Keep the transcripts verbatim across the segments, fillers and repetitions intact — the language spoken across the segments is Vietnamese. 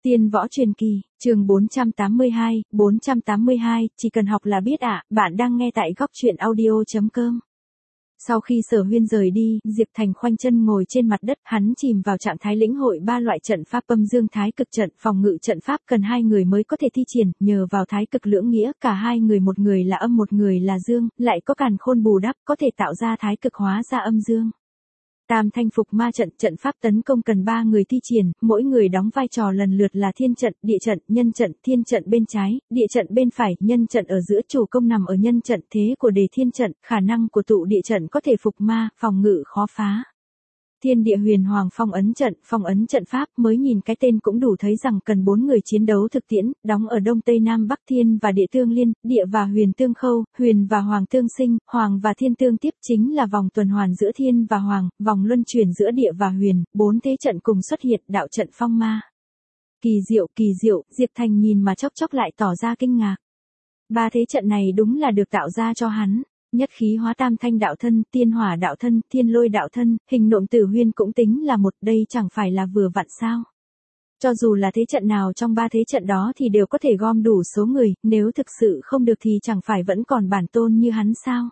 Tiên võ truyền kỳ, chương bốn trăm tám mươi hai, bốn trăm tám mươi hai, chỉ cần học là biết ạ, bạn đang nghe tại góc truyện audio chấm com. Sau khi Sở Huyên rời đi, Diệp Thành khoanh chân ngồi trên mặt đất, hắn chìm vào trạng thái lĩnh hội ba loại trận pháp âm dương thái cực trận, phòng ngự trận pháp cần hai người mới có thể thi triển, nhờ vào thái cực lưỡng nghĩa, cả hai người một người là âm một người là dương, lại có càn khôn bù đắp, có thể tạo ra thái cực hóa ra âm dương. Tam thanh phục ma trận, trận pháp tấn công cần ba người thi triển, mỗi người đóng vai trò lần lượt là thiên trận, địa trận, nhân trận, thiên trận bên trái, địa trận bên phải, nhân trận ở giữa, chủ công nằm ở nhân trận, thế của đề thiên trận, khả năng của tụ địa trận có thể phục ma, phòng ngự khó phá. Thiên địa huyền hoàng phong ấn trận, phong ấn trận pháp, mới nhìn cái tên cũng đủ thấy rằng cần bốn người chiến đấu thực tiễn, đóng ở đông tây nam bắc, thiên và địa tương liên, địa và huyền tương khâu, huyền và hoàng tương sinh, hoàng và thiên tương tiếp, chính là vòng tuần hoàn giữa thiên và hoàng, vòng luân chuyển giữa địa và huyền, bốn thế trận cùng xuất hiện, đạo trận phong ma. Kỳ diệu, kỳ diệu, Diệp Thành nhìn mà chốc chốc lại tỏ ra kinh ngạc. Ba thế trận này đúng là được tạo ra cho hắn. Nhất khí hóa tam thanh đạo thân, tiên hỏa đạo thân, thiên lôi đạo thân, hình nộm tử huyên cũng tính là một, đây chẳng phải là vừa vặn sao. Cho dù là thế trận nào trong ba thế trận đó thì đều có thể gom đủ số người, nếu thực sự không được thì chẳng phải vẫn còn bản tôn như hắn sao.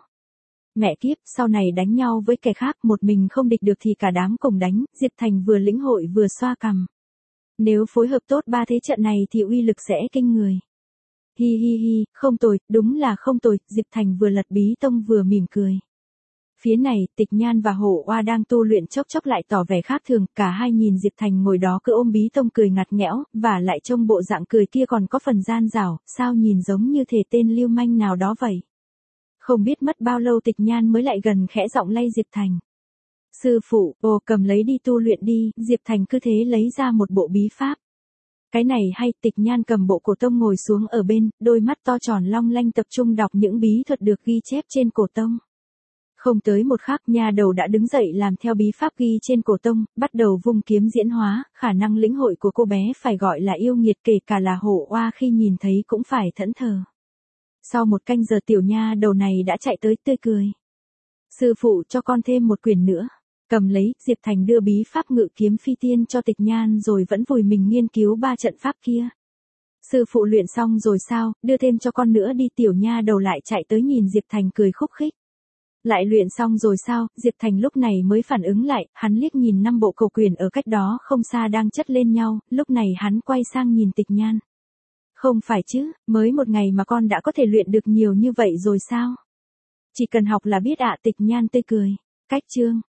Mẹ kiếp, sau này đánh nhau với kẻ khác, một mình không địch được thì cả đám cùng đánh, Diệp Thành vừa lĩnh hội vừa xoa cằm. Nếu phối hợp tốt ba thế trận này thì uy lực sẽ kinh người. Hi hi hi, không tồi, đúng là không tồi, Diệp Thành vừa lật bí tông vừa mỉm cười. Phía này, Tịch Nhan và Hổ Oa đang tu luyện, chốc chốc lại tỏ vẻ khác thường, cả hai nhìn Diệp Thành ngồi đó cứ ôm bí tông cười ngặt nghẽo, và lại trông bộ dạng cười kia còn có phần gian dảo, sao nhìn giống như thể tên lưu manh nào đó vậy. Không biết mất bao lâu Tịch Nhan mới lại gần khẽ giọng lay Diệp Thành. Sư phụ, ồ cầm lấy đi tu luyện đi, Diệp Thành cứ thế lấy ra một bộ bí pháp. Cái này hay, Tịch Nhan cầm bộ cổ tông ngồi xuống ở bên, đôi mắt to tròn long lanh tập trung đọc những bí thuật được ghi chép trên cổ tông. Không tới một khắc, nha đầu đã đứng dậy làm theo bí pháp ghi trên cổ tông, bắt đầu vung kiếm diễn hóa, khả năng lĩnh hội của cô bé phải gọi là yêu nghiệt, kể cả là Hổ Oa khi nhìn thấy cũng phải thẫn thờ. Sau một canh giờ tiểu nha đầu này đã chạy tới tươi cười. Sư phụ cho con thêm một quyển nữa. Cầm lấy, Diệp Thành đưa bí pháp ngự kiếm phi tiên cho Tịch Nhan rồi vẫn vùi mình nghiên cứu ba trận pháp kia. Sư phụ luyện xong rồi sao, đưa thêm cho con nữa đi, tiểu nha đầu lại chạy tới nhìn Diệp Thành cười khúc khích. Lại luyện xong rồi sao, Diệp Thành lúc này mới phản ứng lại, hắn liếc nhìn năm bộ cầu quyền ở cách đó không xa đang chất lên nhau, lúc này hắn quay sang nhìn Tịch Nhan. Không phải chứ, mới một ngày mà con đã có thể luyện được nhiều như vậy rồi sao? Chỉ cần học là biết ạ, Tịch Nhan tươi cười. Cách chương.